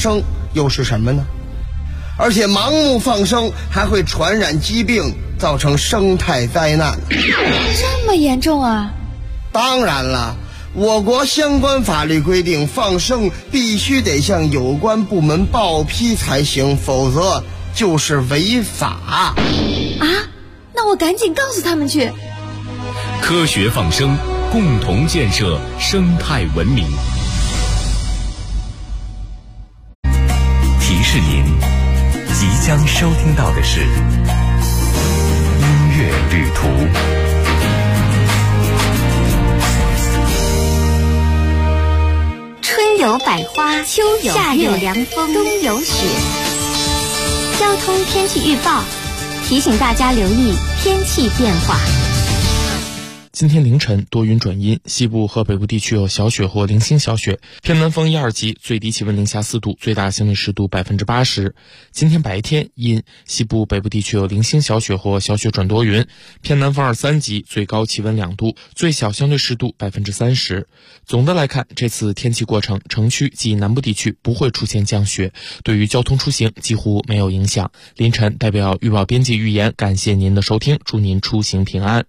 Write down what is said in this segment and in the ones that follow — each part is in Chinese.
生又是什么呢？而且盲目放生还会传染疾病，造成生态灾难。 这么严重啊？ 当然了，我国相关法律规定，放生必须得向有关部门报批才行，否则就是违法。 啊？那我赶紧告诉他们去。 科学放生，共同建设生态文明。提示您，即将收听到的是音乐旅途。 春有百花，秋有夏有凉风，冬有雪。交通天气预报提醒大家留意天气变化。 今天凌晨多云转阴，西部和北部地区有小雪或零星小雪，偏南风1、2级，最低气温零下4度，最大相对湿度80%。今天白天阴，西部北部地区有零星小雪或小雪转多云，偏南风2、3级，最高气温2度，最小相对湿度30%。总的来看，这次天气过程，城区及南部地区不会出现降雪，对于交通出行几乎没有影响。凌晨代表预报编辑预言，感谢您的收听，祝您出行平安。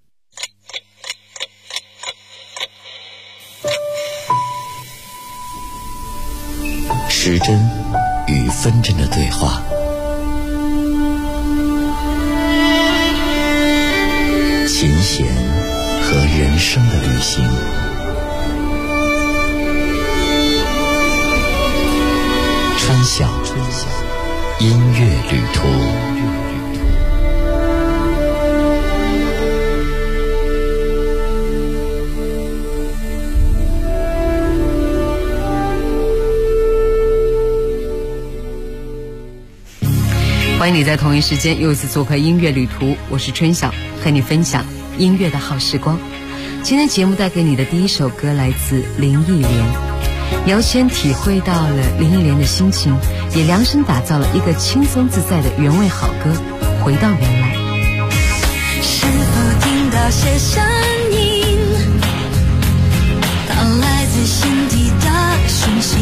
时针与分针的对话，琴弦和人生的旅行，春晓音乐旅途。 欢迎你在同一时间又一次做客音乐旅途，我是春晓，和你分享音乐的好时光。今天节目带给你的第一首歌来自林忆莲，姚谦体会到了林忆莲的心情，也量身打造了一个轻松自在的原味好歌，回到原来。 是否听到些声音，它来自心底的讯息，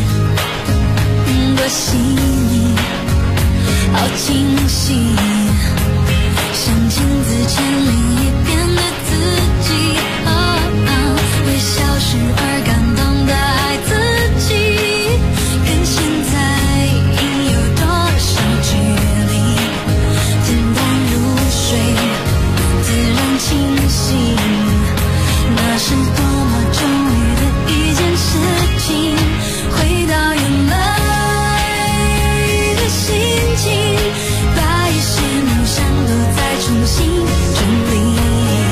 多细腻好清晰，像镜子前另一边的自己，为消失而感动的爱自己，跟现在应有多少距离，简单入睡，自然清醒，那是多么终于的一件事情，回到原来心情，把一些梦想都再重新整理。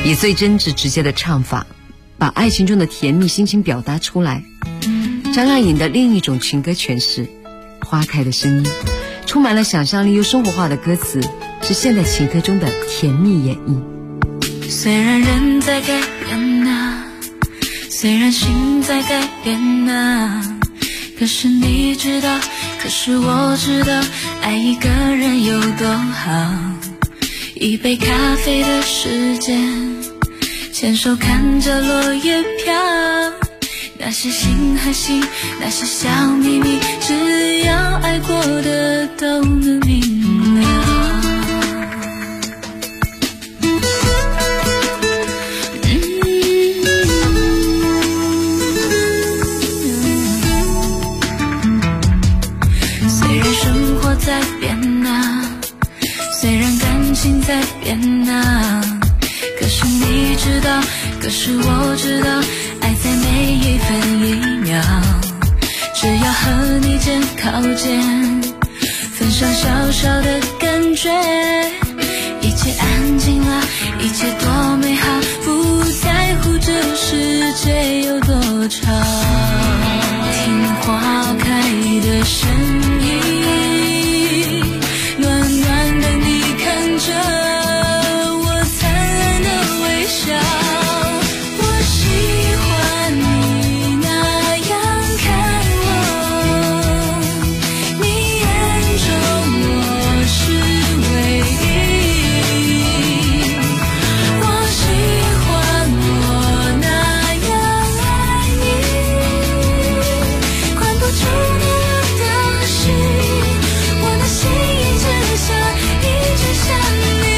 以最真挚直接的唱法，把爱情中的甜蜜心情表达出来。张靓颖的另一种情歌诠释，花开的声音，充满了想象力又生活化的歌词，是现代情歌中的甜蜜演绎。 虽然人在改变啊，虽然心在改变啊，可是你知道，可是我知道，爱一个人有多好。一杯咖啡的时间，牵手看着落叶飘，那些心和心，那些小秘密，只要爱过的都能明了。虽然生活在变啊，虽然感情在变啊，可是你知道，可是我知道，爱在每一分一秒，只要和你肩靠肩，分享小小的感觉，一切安静了，一切多美好，不在乎这世界有多吵，听花开的声音，暖暖的你看着我灿烂的微笑，我喜欢你那样看我，你眼中我是唯一，我喜欢我那样爱你，管不住的我的心，我的心一直想，一直想你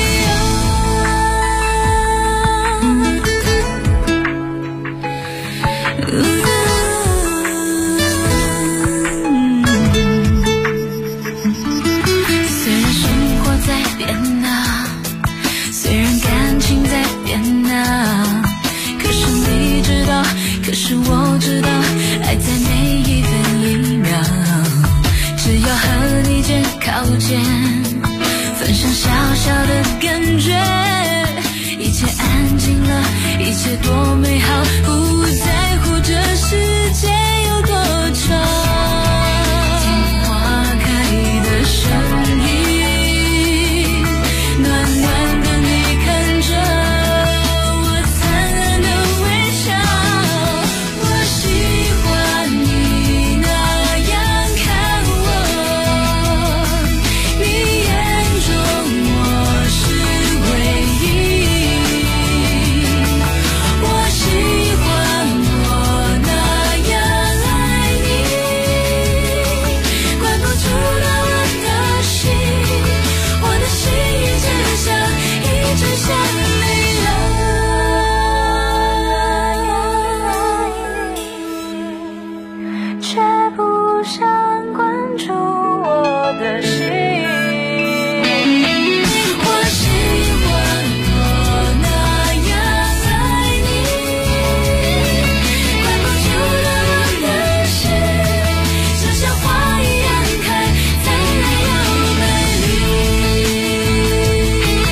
虽然生活在变啊，虽然感情在变啊，可是你知道，可是我知道，爱在每一分一秒，只要和你肩靠肩，分享小小的感觉，一切安静了，一切多美好，不在乎这世界有多吵，听花开的声音，暖暖的你看着我灿烂的微笑，我喜欢你那样看我，你眼中我是唯一，我喜欢我那样爱你，管不住的我的心，我的心一直想，一直想你，却不想关注我的心。我喜欢我那样爱你，管不住的我的心，就像花一样开，灿烂又美丽。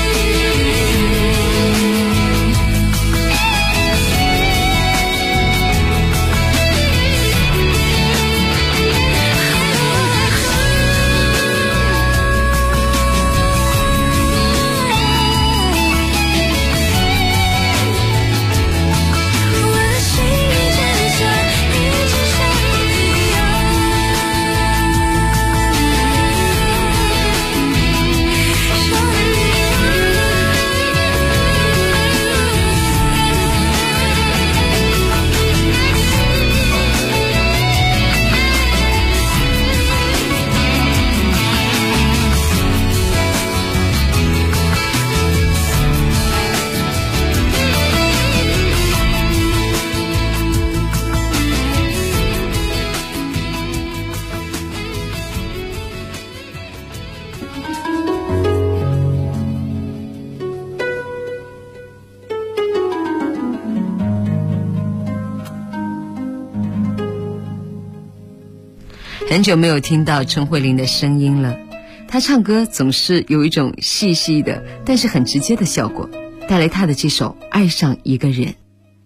我的心一直想，一直想你很久没有听到陈慧琳的声音了，她唱歌总是有一种细细的但是很直接的效果。 带来他的这首《爱上一个人》。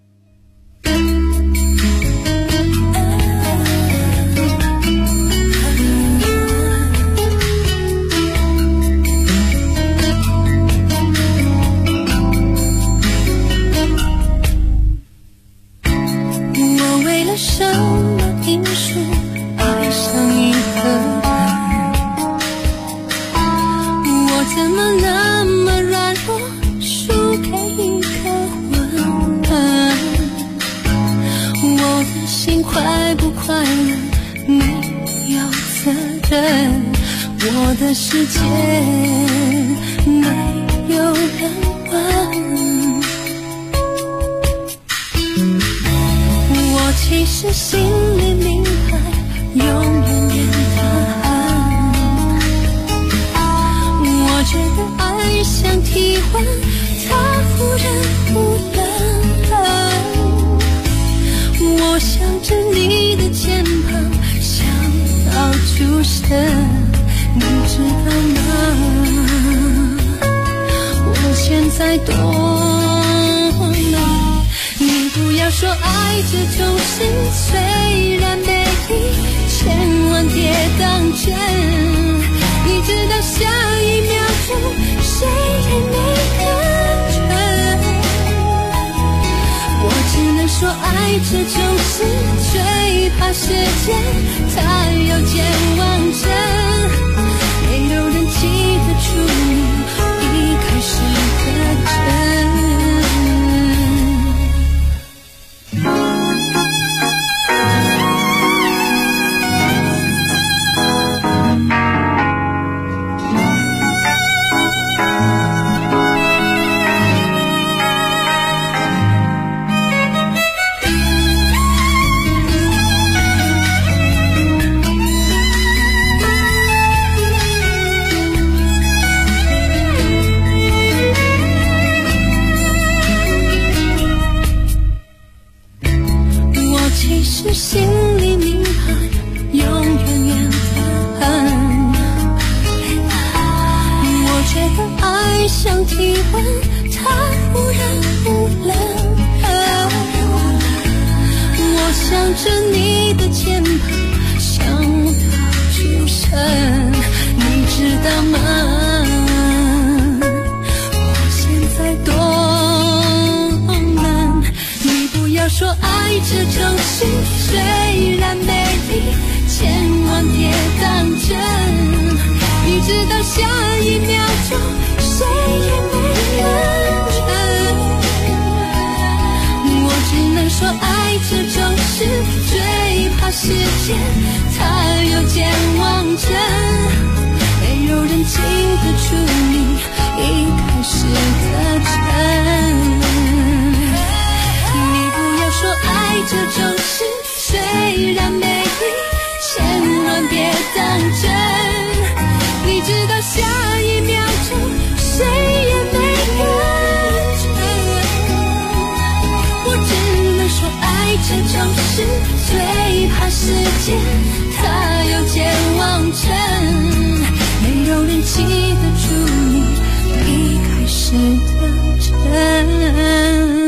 我为了什么因素爱上一个人？我怎么那么软弱，输给一个吻？我的心快不快乐，你有责任。我的世界没有人问。我其实心里明白，永远变得很。我觉得爱像体温，它忽然不冷。我想着你的肩膀，想到出神，你知道吗？我现在懂了。你不要说爱这种事，虽然美丽，千万别当真。你知道下一秒钟谁也没人准。我只能说爱这种事，最怕时间它有健忘症。没有人记得住你一开始的真。心里明白，永远缘分。我觉得爱像体温，它忽然不冷。我想着你的肩膀，想到出神，你知道吗？我现在懂了。你不要说爱这种事，虽然美丽，千万别当真。你知道下一秒钟谁也没人准。我只能说爱这种事，最怕时间它有健忘症。没有人经得住你一开始的真。你不要说爱这种事，虽然美丽，千万别当真。你知道下一秒钟谁也没人准。我只能说爱这种事，最怕时间它有健忘症。没有人记得住你一开始的真。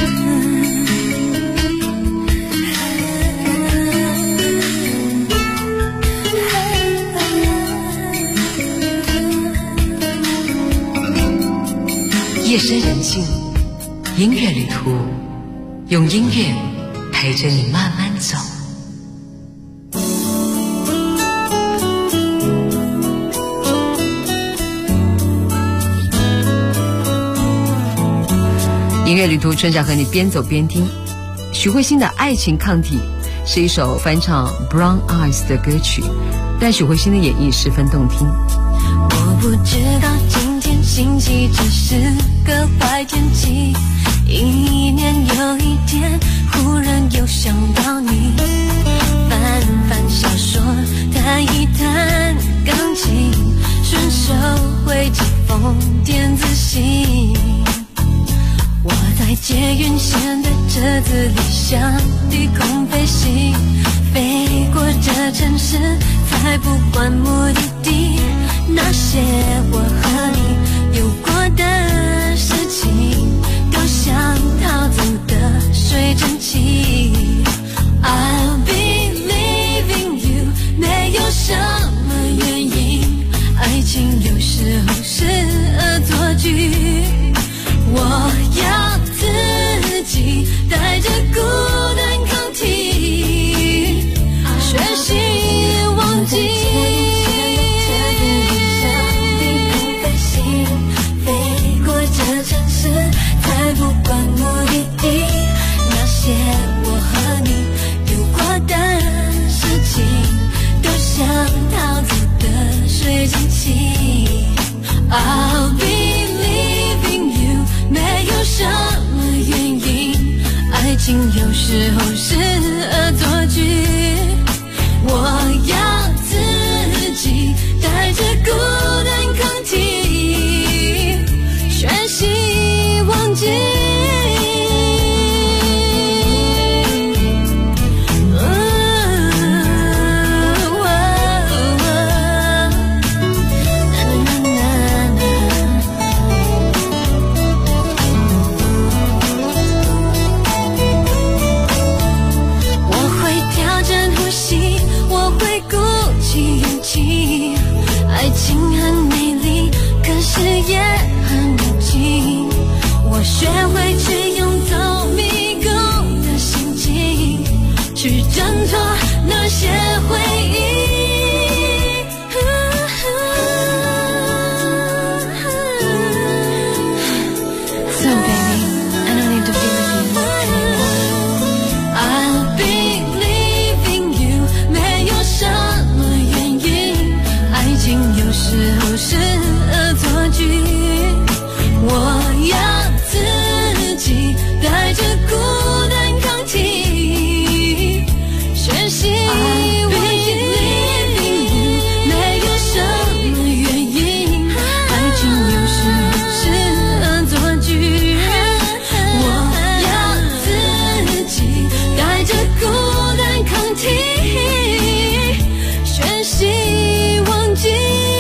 夜深人静，音乐旅途，用音乐陪着你慢慢走。音乐旅途，春晓和你边走边听。许慧欣的《爱情抗体》是一首翻唱 Brown Eyes 的歌曲，但许慧欣的演绎十分动听。 我不知道今天星期只是个坏天气，一年又一天，忽然又想到你。翻翻小说，弹一弹钢琴，顺手回几封电子信。我在捷运线的车子里向低空飞行，飞过这城市，才不管目的地。那些我和你有过的事情， 想逃走的水蒸气。I'll be leaving you， 没有什么原因，爱情有时候是恶作剧。我要自己带着孤单抗体，学习忘记。飞过这城市，才不管目的地。那些我和你有过的事情，都像逃走的水蒸气。I'll be leaving you， 没有什么原因，爱情有时候是恶作剧。我要自己带着孤单抗体，学习忘记。爱情很美丽，可是也很无情。我学会去用走迷宫的心情，去挣脱那些回忆。So baby, I don't need to be with you. I'll be leaving you， 没有什么原因，爱情有时候是恶作剧。我要自己带着孤单抗体，学习忘记。没有什么原因，爱情有时候是恶作剧。我要自己带着孤单抗体，学习忘记。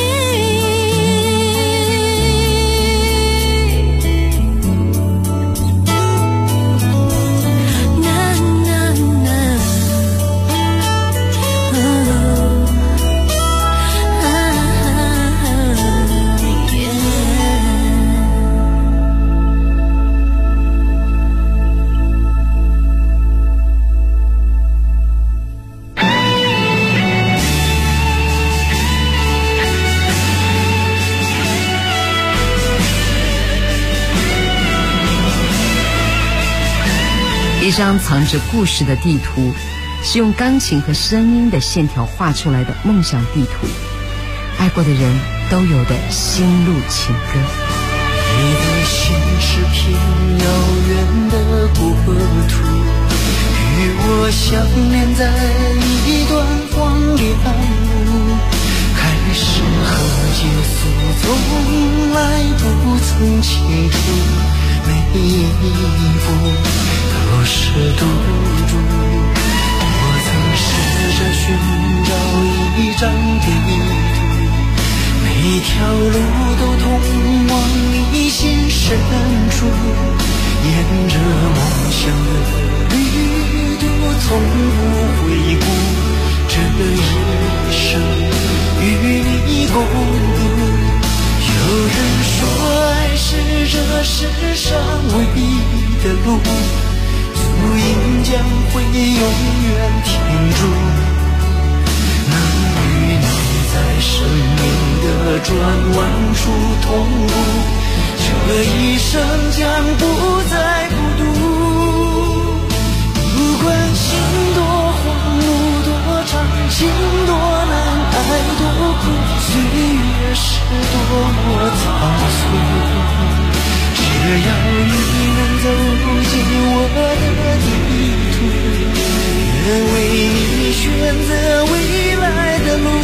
一张藏着故事的地图，是用钢琴和声音的线条画出来的梦想地图，爱过的人都有的心路情歌。 你的心是片遥远的国土，与我相连在一段荒凉路，开始和结束从来不曾清楚，每一步都是赌注。我曾试着寻找一张地图，每条路都通往你心深处，沿着梦想的旅途从不回顾，这一生与你共度。有人说爱是这世上唯一的路，足印将会永远停住，能与你在生命的转弯处同步，这一生将不再孤独。不管心多荒路多长，情多难爱多苦，岁月是多么仓促，只要你能走进我的地图，愿为你选择未来的路。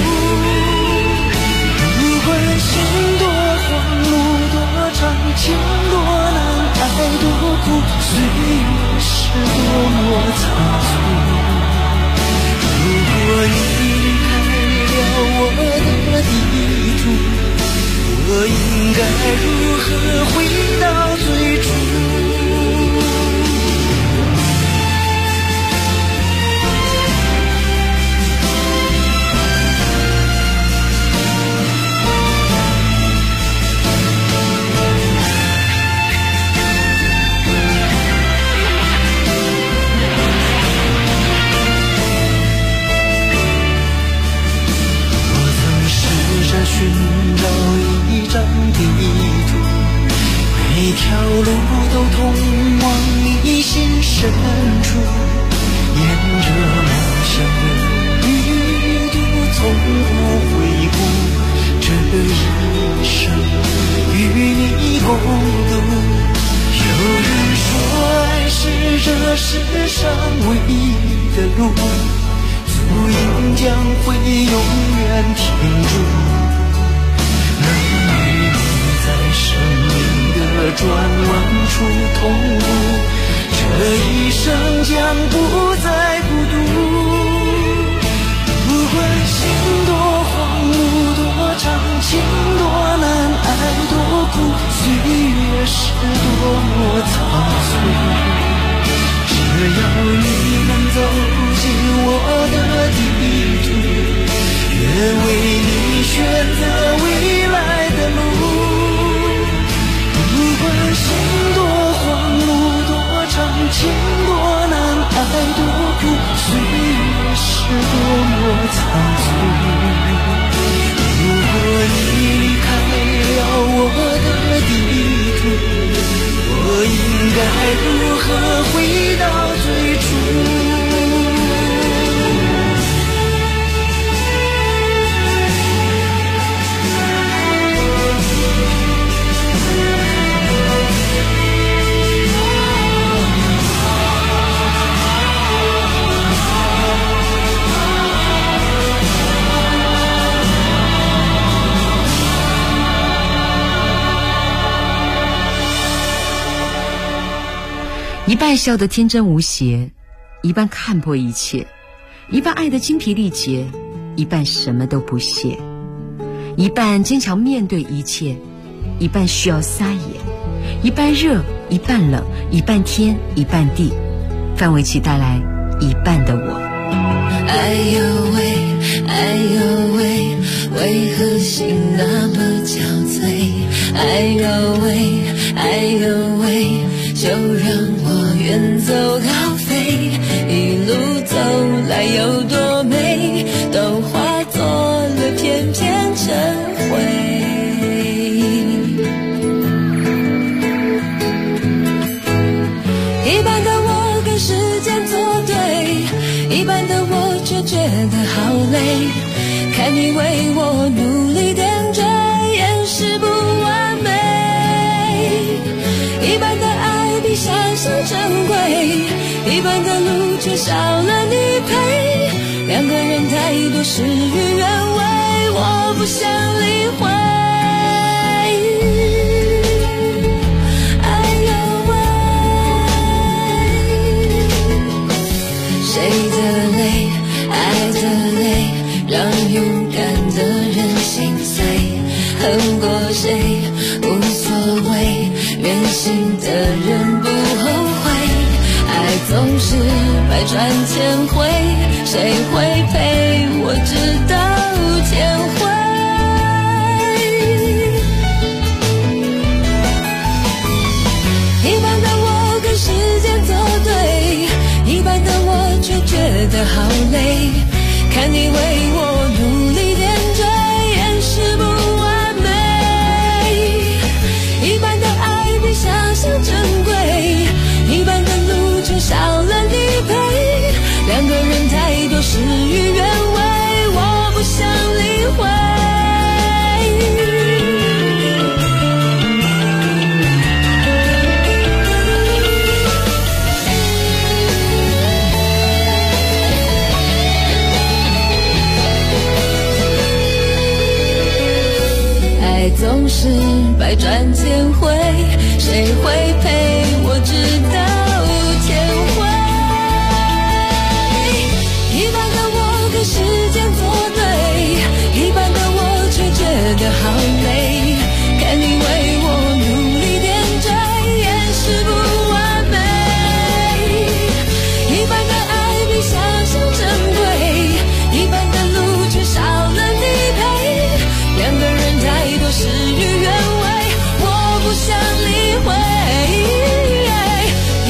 不管心多荒路多长，情多难爱多苦，岁月是多么仓促。如果你离开了我的地图，我应该如何回到最初？ 足印将会永远停住。能与你在生命的转弯处同步，这一生将不再孤独。不管心多荒芜多长，情多难爱多苦，岁月是多么仓促，只要你能走进我的地图，愿为你选择未来的路。不管心多荒芜多长，情多难爱多苦，岁月是多么仓促。如果你离开了我的地图，我应该如何回到最初？ 一半笑得天真无邪，一半看破一切，一半爱得精疲力竭，一半什么都不屑，一半坚强面对一切，一半需要撒野，一半热一半冷，一半天一半地。范玮琪带来一半的我。 哎呦喂，哎呦喂，为何心那么憔悴？哎呦喂，哎呦喂，就让我远走高飞，一路走来有多美，都化作了片片尘灰。一半的我跟时间作对，一半的我却觉得好累，看你为我努力点缀，掩饰不完美。一半的爱比想象珍贵，一半的路却少了你陪，两个人太多事与愿违，我不想理会。哎呦喂，谁的泪，爱的泪，让勇敢的人心碎，恨过谁无所谓，远行的人不后悔，爱总是百转千回，谁会陪我直到天灰？一半的我跟时间作对，一半的我却觉得好累，看你为我努力点缀，掩饰不完美。一半的爱比想象珍贵，一半的路却少了你陪，两个人太多事与愿违，我不想理会。爱总是百转千回，谁会陪我直到天灰？一半的我跟时间作对，一半的我却觉得好累，看你为我努力点缀，掩饰不完美。一半的爱比想象珍贵，一半的路却少了你陪，两个人太多事与愿违，我不想理会。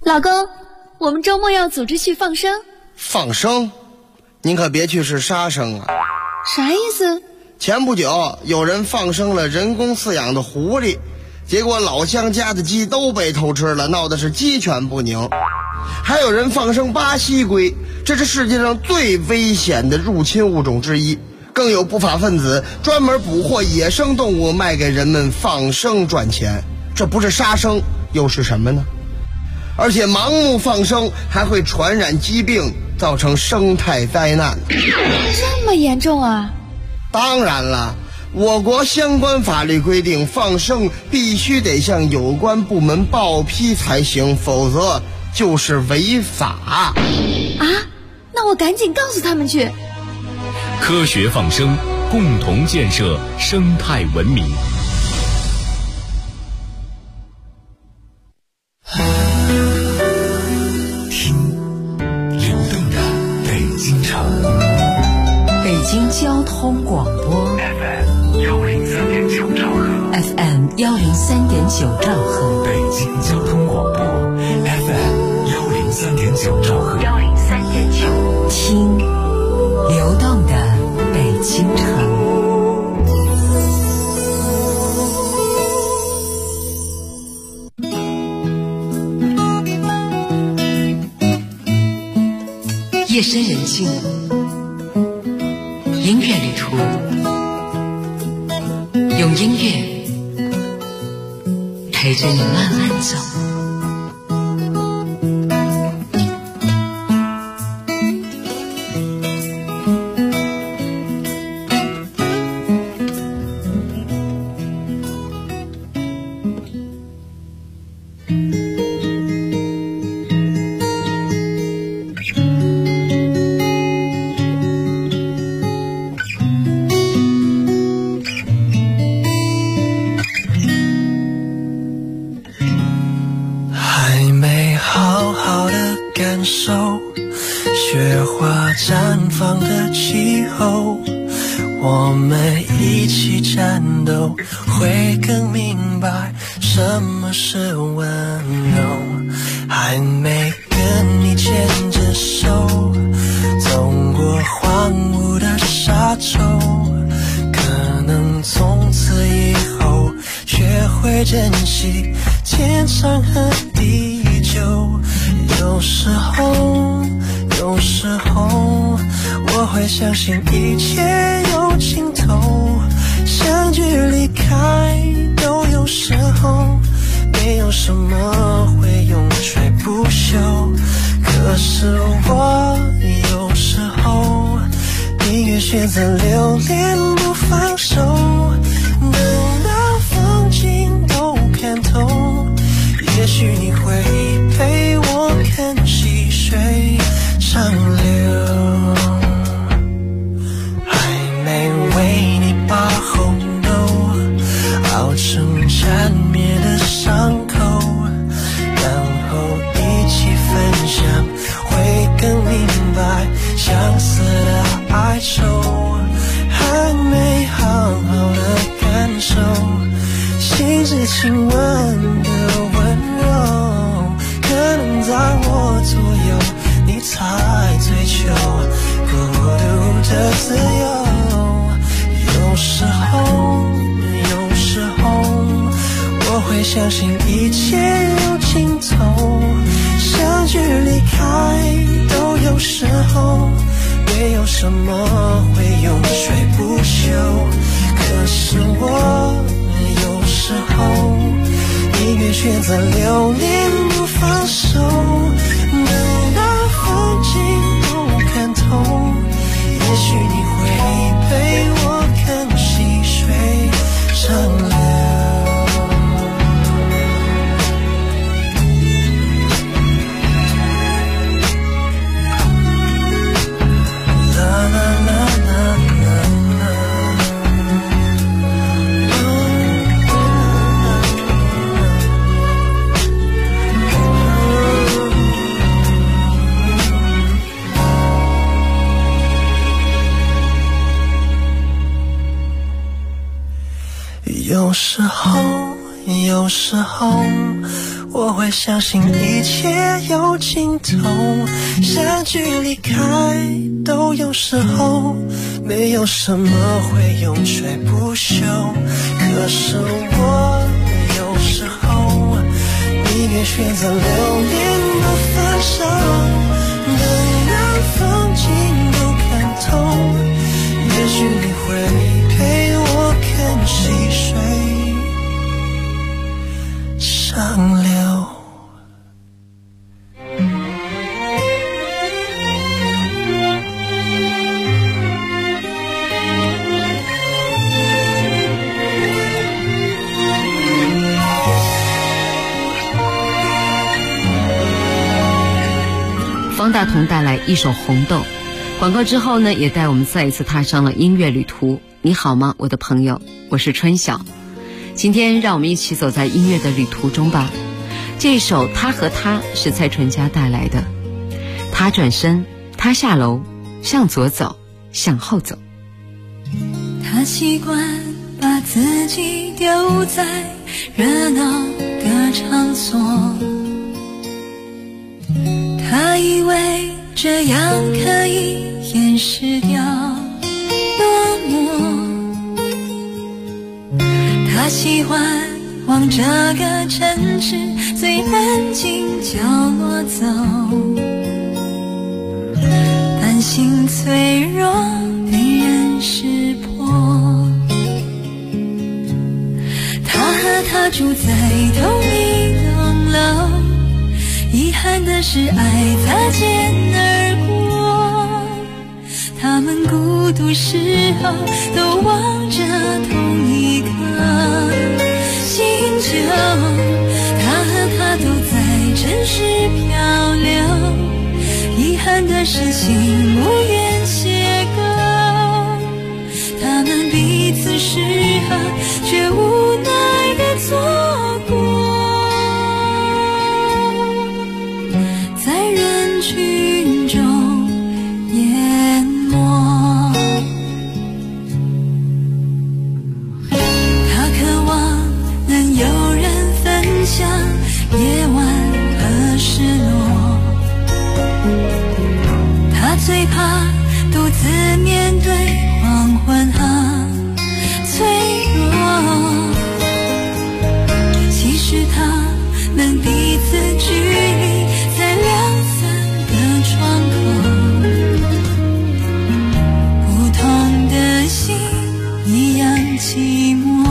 老公，我们周末要组织去放生。 放生？您可别去是杀生啊！ 啥意思？ 前不久有人放生了人工饲养的狐狸，结果老乡家的鸡都被偷吃了，闹的是鸡犬不宁。还有人放生巴西龟，这是世界上最危险的入侵物种之一。更有不法分子专门捕获野生动物卖给人们放生赚钱，这不是杀生又是什么呢？而且盲目放生还会传染疾病，造成生态灾难。 这么严重啊？ 当然了，我国相关法律规定，放生必须得向有关部门报批才行，否则就是违法。 啊？那我赶紧告诉他们去。 科学放生，共同建设生态文明。 听流动的北京城， 北京交通广播 FM 103.9兆赫 FM 103.9兆赫， 北京交通广播 FM 103.9兆赫 103.9，听流动的北京城。夜深人静，音乐旅途，用音乐陪着你慢慢走。 雪花绽放的气候，我们一起战斗，会更明白什么是温柔。还没跟你牵着手，走过荒芜的沙洲，可能从此以后学会珍惜天长和地久。有时候我会相信一切有尽头，相聚离开都有时候，没有什么会永垂不朽。可是我有时候宁愿选择留恋不放手，等到风景都看透，也许你会陪我看细水长流。还没为你把红豆熬成缠绵的伤口，然后一起分享，会更明白相思的哀愁。还没好好的感受心之亲吻的温柔，可能在我左右你才追求孤独的自由。有时候我会相信一切有尽头，相聚离开都有时候，没有什么会永垂不朽。可是我有时候宁愿选择留恋不放手，等到风景都看透，也许你会陪我看细水长流。有时候我会相信一切有尽头，相聚离开都有时候，没有什么会永垂不朽。可是我有时候宁愿选择留恋不放手，等让风景都看透，也许你会陪我看细水长流。 方大同带来一首《红豆》，广告之后呢，也带我们再一次踏上了音乐旅途。你好吗，我的朋友，我是春晓。今天让我们一起走在音乐的旅途中吧。这首《他和他》是蔡淳佳带来的。他转身，他下楼，向左走，向后走。 他习惯把自己丢在热闹的场所，他以为这样可以掩饰掉落寞，他喜欢往这个城市最安静角落走，担心脆弱被人识破。他和他住在同一栋楼，遗憾的是爱擦肩而过，他们孤独时候都望着同一颗星球，他和他都在城市漂流，遗憾的是心无缘邂逅，他们彼此适合却无奈的错过，在人群中淹没。他渴望能有人分享夜晚和失落，他最怕独自面对黄昏和脆弱，其实他们彼此距离在两三个窗口，不同的心一样寂寞。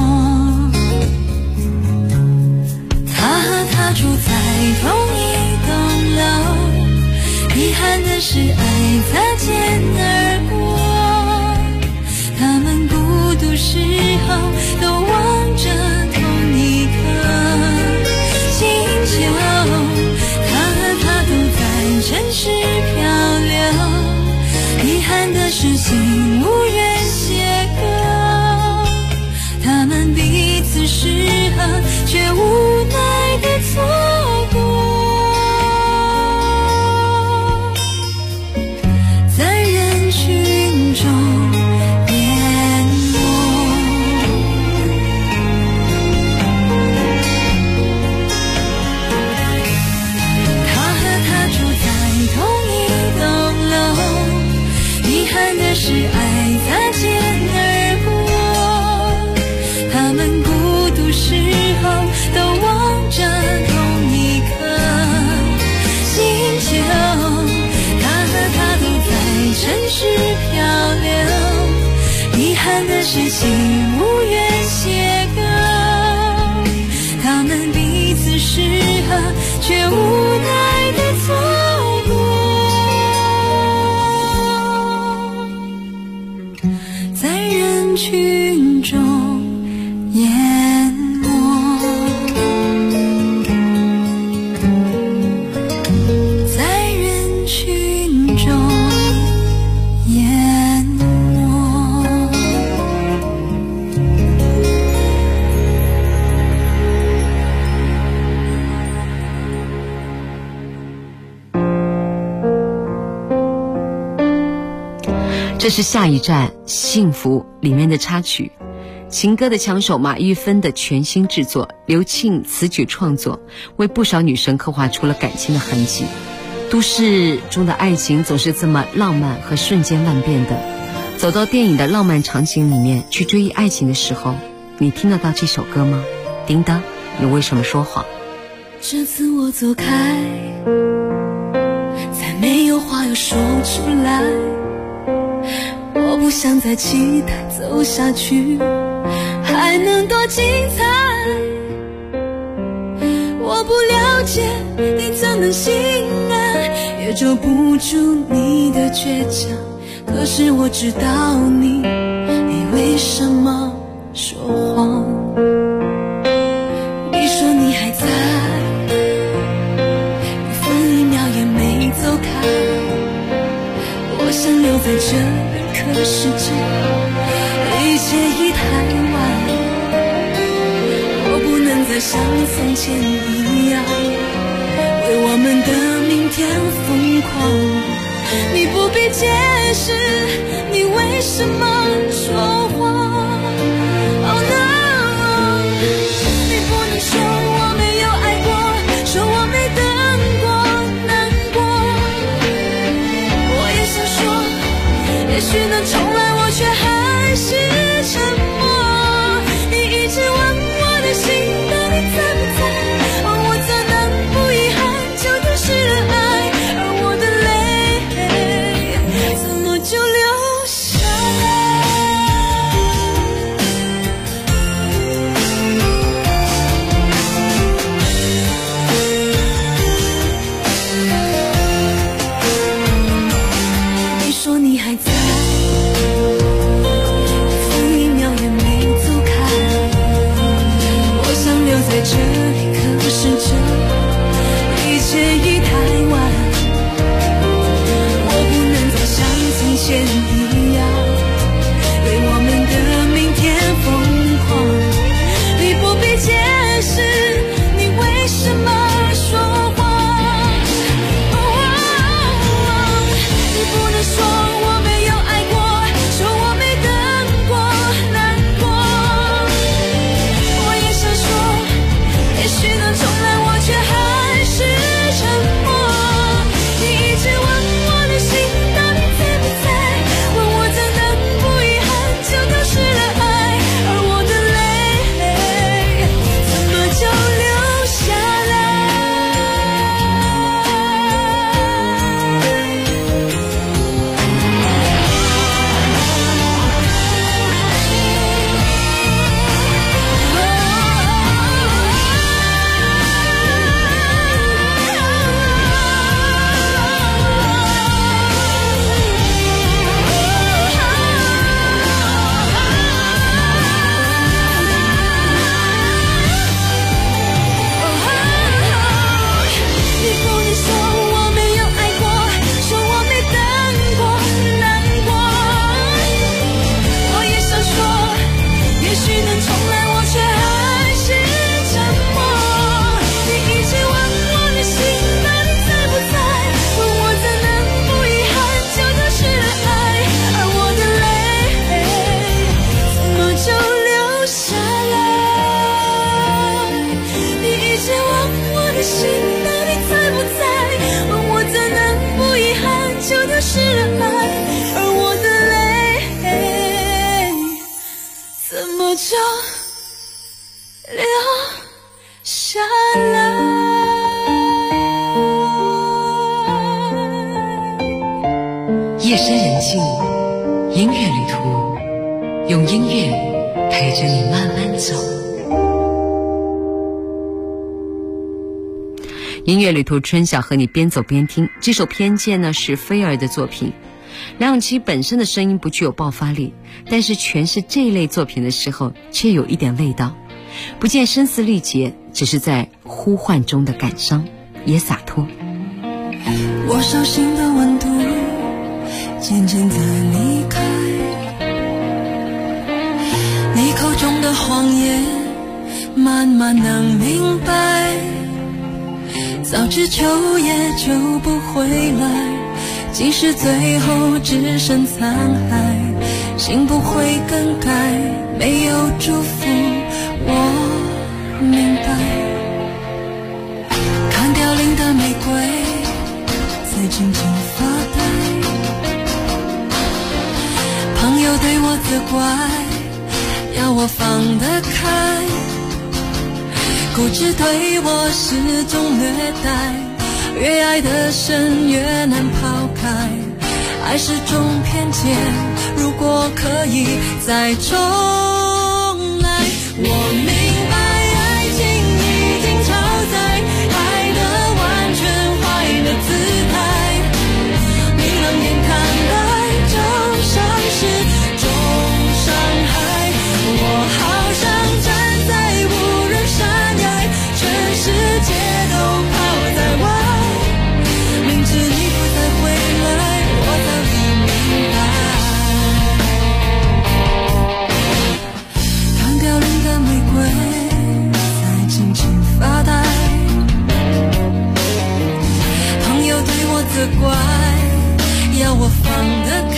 他和他住在同一栋楼，遗憾的是爱擦肩而过，他们孤独时候都望着同一颗星球，他和他都在城市漂流，遗憾的是心无缘邂逅，他们彼此适合却无奈的错过，在人群中淹没。他和他住在同一栋楼，遗憾的是爱擦肩而过，他们孤独时候都望着同一颗星球，他和他都在城市漂流，遗憾的是心无缘邂逅，他们彼此适合却无奈的错过，在人群中淹没，在人群中淹没。 这是下一站幸福里面的插曲。 情歌的枪手马玉芬的全新制作，刘庆词曲创作，为不少女生刻画出了感情的痕迹。都市中的爱情总是这么浪漫和瞬间万变的，走到电影的浪漫场景里面去追忆爱情的时候，你听得到这首歌吗？叮当，你为什么说谎？ 这次我走开，再没有话要说出来，我不想再期待走下去还能多精彩，我不了解你怎能心安，也遮不住你的倔强，可是我知道你为什么说谎。你说你还在，一分一秒也没走开，我想留在这里，可是这一切已太晚，我不能再像从前一样为我们的明天疯狂。你不必解释你为什么说谎。Oh no， 你不能说我没有爱过，说我没等过难过。我也想说也许能重来，我却还是沉默。你一直问我的心到底在不在，我怎能不遗憾就丢失了爱，而我的泪怎么就流下来。你说你还在，一分一秒也没走开，我想留在这里，可是这一切已太晚，我不能再像从前一样为我们的明天疯狂。你不必解释你为什么说谎。你不能说我没有爱过，说我没等过难过。我也想说也许能重来，我却还是沉默。你一直问我的心到底在不在，问我怎能不遗憾就丢失了爱，而我的泪怎么就流下来。你不能说我没有爱过，说我没等过难过。我也想说也许能重来，我却还是沉默。你一直问我的心到底在不在，问我怎能不遗憾就丢失了爱，而我的泪怎么就流下来。你一直问我的心到底在不在，问我怎能不遗憾就丢失了爱，而我的泪怎么就流下来。 夜深人静，音乐旅途，用音乐陪着你慢慢走。音乐旅途，春晓和你边走边听。这首《偏见》呢是菲儿的作品。梁咏琪本身的声音不具有爆发力，但是诠释这一类作品的时候却有一点味道，不见声嘶力竭，只是在呼唤中的感伤，也洒脱。 我手心的温度渐渐在离开，你口中的谎言慢慢能明白，早知秋叶就不回来，即使最后只剩残骸， 心不会更改，没有祝福，我明白。看凋零的玫瑰，在静静发呆。朋友对我责怪，要我放得开。固执对我是种虐待，越爱的深越难抛开。爱是种偏见，如果可以再重来。我明白爱情已经超载，爱的完全坏了姿态。你冷眼看待就像是种伤害。我好想站在无人山崖，全世界都抛在外。明知你不再回来，我早已明白。看凋零的玫瑰在静静发呆，朋友对我责怪，要我放得开。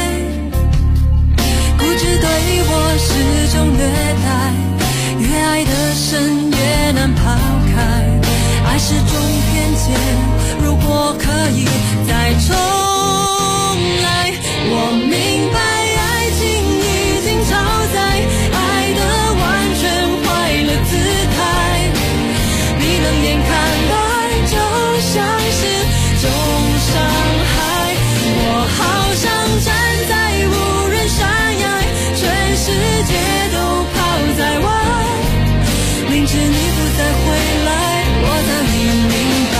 固执对我是种虐待，越爱的深越难抛开。爱是种偏见，如果可以再重来。我明白爱情已经超载，爱的完全坏了姿态。你冷眼看待就像是种伤害。我好想站在无人山崖，全世界都抛在外。明知你不再回来，我早已明白。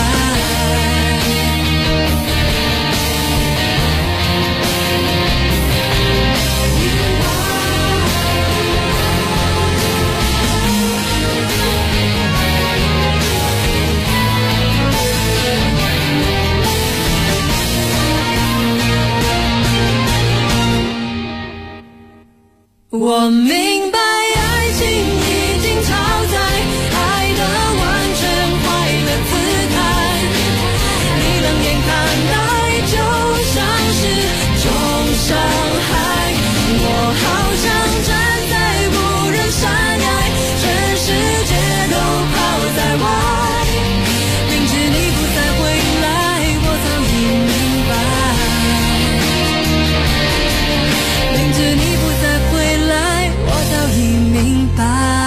我明白爱情已经超载，爱的完全坏了姿态。你冷眼看待就像是种伤害。我好想站在无人山崖，全世界都抛在外。明知你不再回来，我早已明白。明知你不再回来，我早已明白。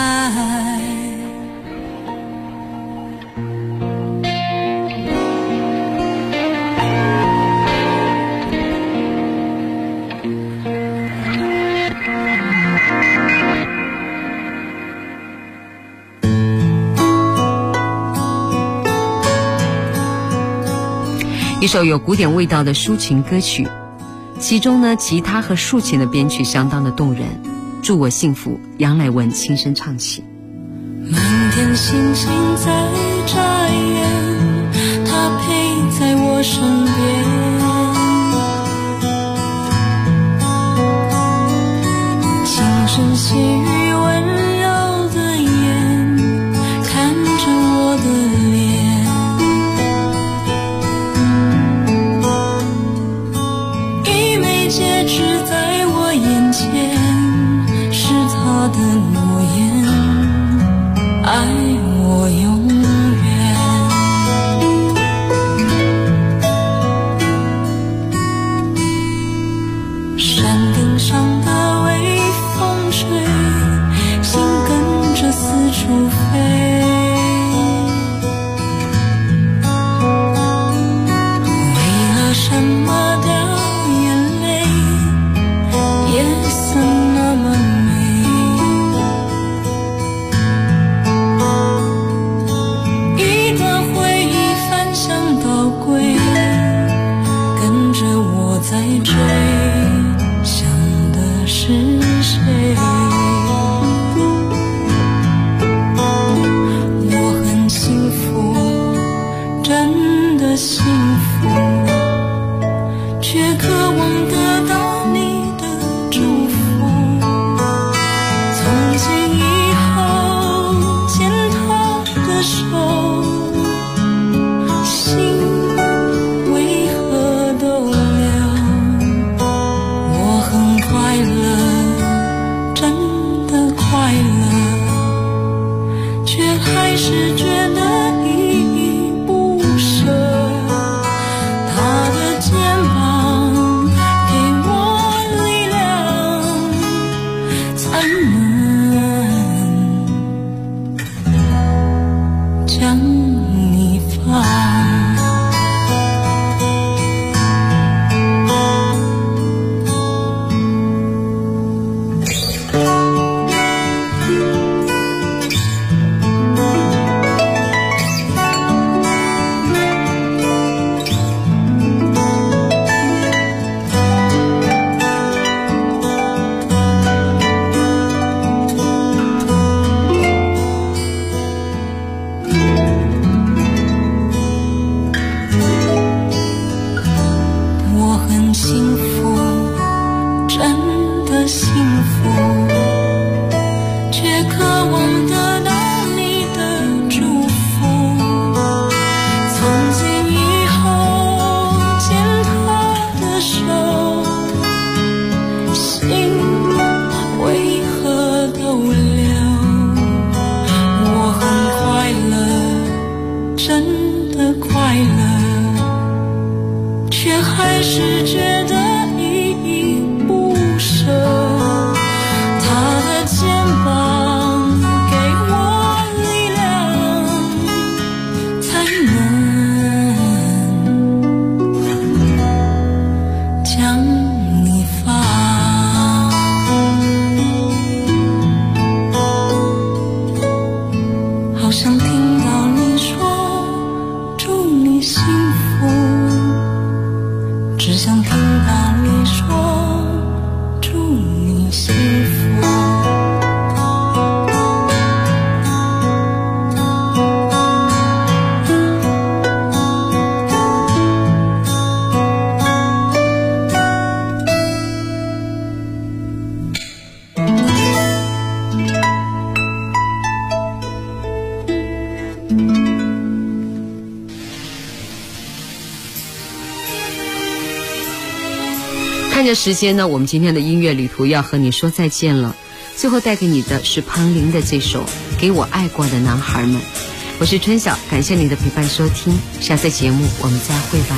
一首有古典味道的抒情歌曲，其中呢，吉他和竖琴的编曲相当的动人。祝我幸福，杨乃文轻声唱起。 满天星星在眨眼，他陪在我身边。轻声细语温柔的眼，看着我的脸。一枚戒指在我眼前，是他的诺言，爱我永远。山顶上的微风吹，心跟着四处飞。为了什么掉眼泪，夜色那么美。一段回忆翻箱倒柜，跟着我在追，想的是谁？我很幸福，真的幸福，却渴望得到你的祝福。从今以后牵他的手，心为何都凉？我很快乐， 还是觉得依依不舍。他的肩膀给我力量，才能将你放。好想听到你说祝你幸福，只想听到你说祝你幸福。 看着时间呢，我们今天的音乐旅途要和你说再见了。最后带给你的是庞玲的这首《给我爱过的男孩们》。我是春晓，感谢你的陪伴收听，下次节目我们再会吧。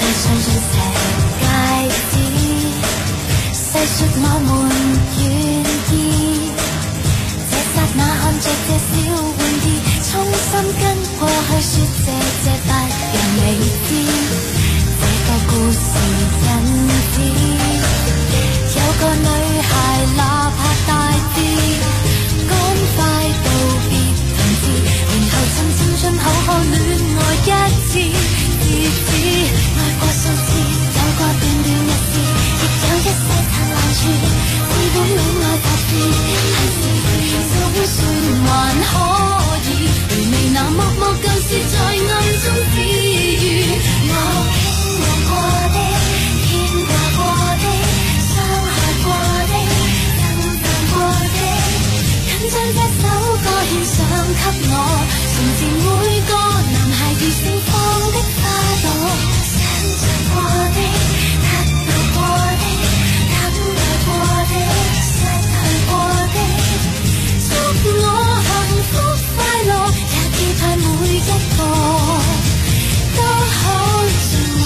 有個女孩哪怕大志，趕快道別同志，然後趁青春好好戀愛一次。自此愛過數次，有過短短日子，亦有一些燦爛處。這本戀愛雜誌，總算還可以回味那幕幕舊事，在暗中自癒。我經過的，牽掛過的，傷害過的，震盪過的，緊將這首歌獻上給我，從前每個男孩如盛放的花朵，想象過的，得到過的，等待過的，失去過的，祝我幸福快樂，也期盼每一個都好像我。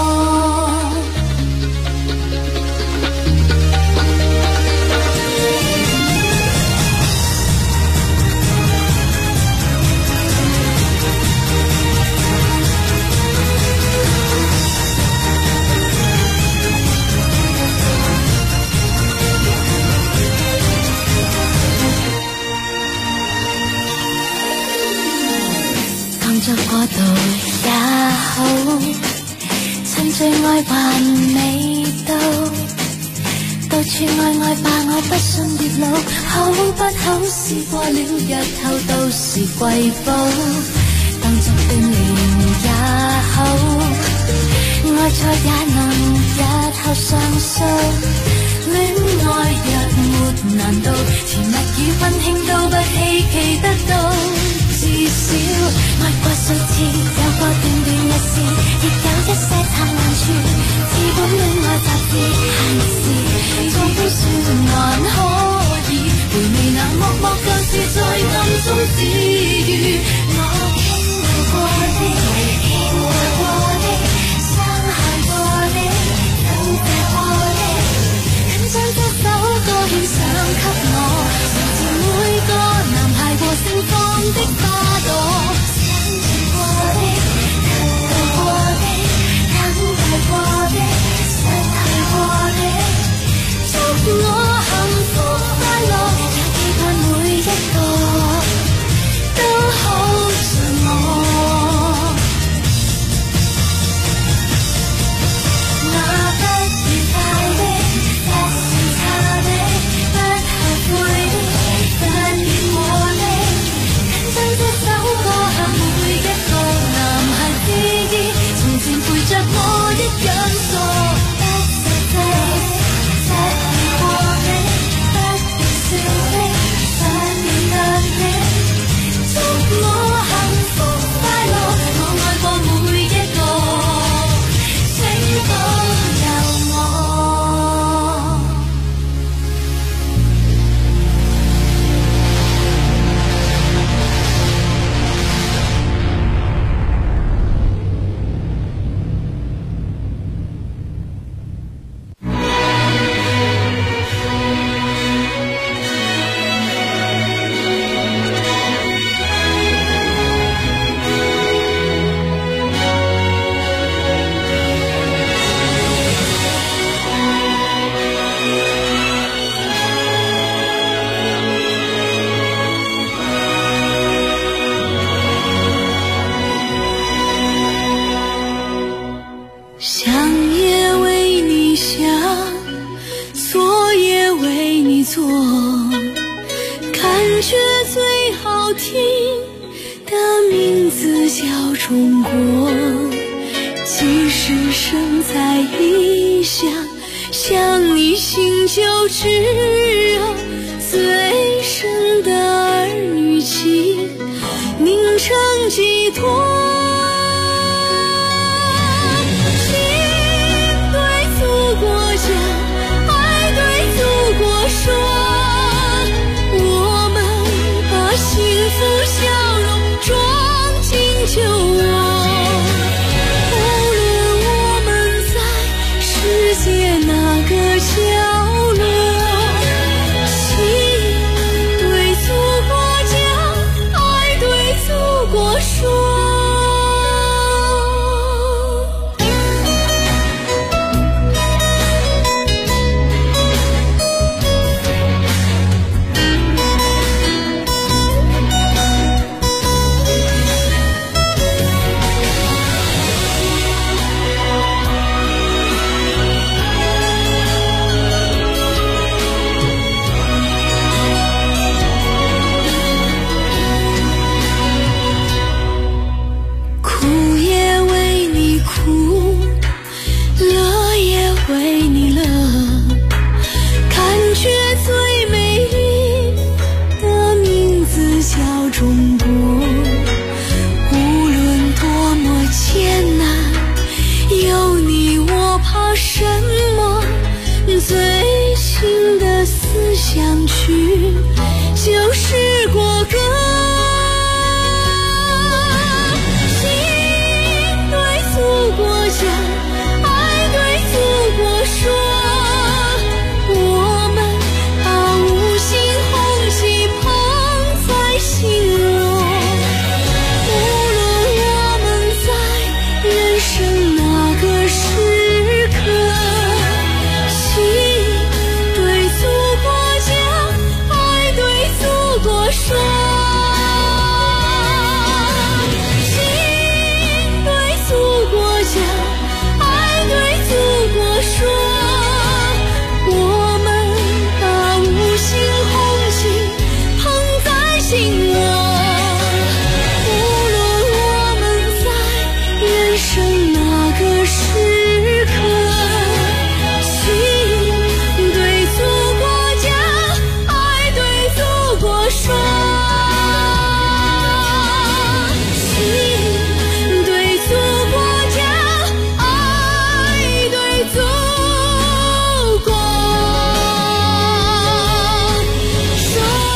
創作過度也好，趁最愛還未到，到處愛愛吧，我不信月老，好不好試過了，日後到時貴寶，當作鍛鍊也好，愛錯也能日後上訴，戀愛若沒難度，甜蜜與溫馨都不稀奇得到。至少愛過數次，有過短短日子，亦有一些燦爛處。這本戀愛雜誌，總算還可以回味那幕幕舊事，在暗中自癒。我經歷過的，牽掛過的，傷害過的，等待過的，緊將這首歌獻上給我，從前每個男孩和盛放的花朵，想象過的，得到過想也为你想，做也为你做，感觉最好听的名字叫中国。即使身在异乡，想你心就炙热，最深的儿女情凝成寄托。心对祖国讲，爱对祖国说，我们把幸福笑容装进酒窝。哪个角落，心对祖国讲，爱对祖国说。就是国歌，心对祖国讲，爱对祖国说，我们把五星红旗捧在心窝。无论我们在人生哪个时刻，心对祖国讲，祖国说，心对祖国讲，爱对祖国说，我们把五星红旗捧在心窝。无论我们在人生哪个时刻，心对祖国讲，爱对祖国说，心对祖国讲，爱对祖国说。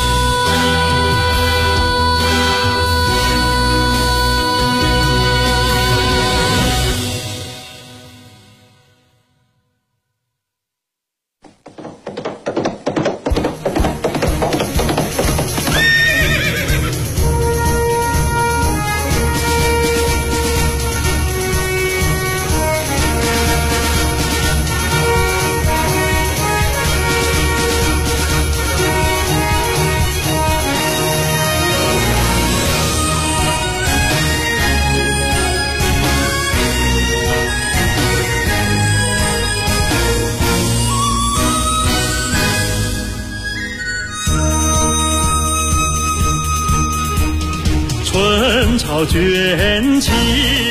春潮卷起，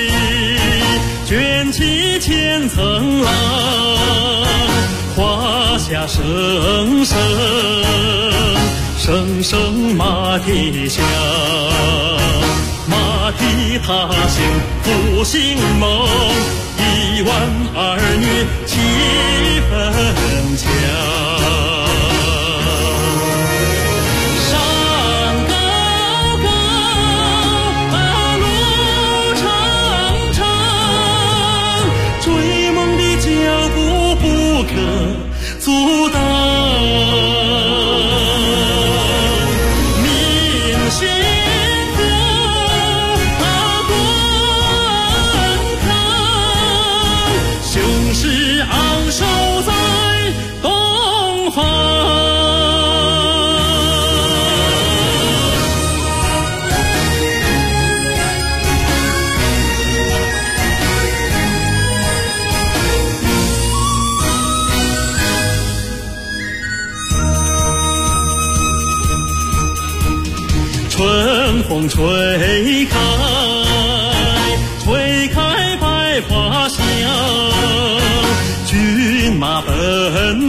卷起千层浪，华夏声声，声声马蹄响，马蹄踏行复兴梦，1万儿女气氛强。阻挡，明星歌滚烫，雄狮昂首在东方。 春风吹开，吹开百花香，骏马奔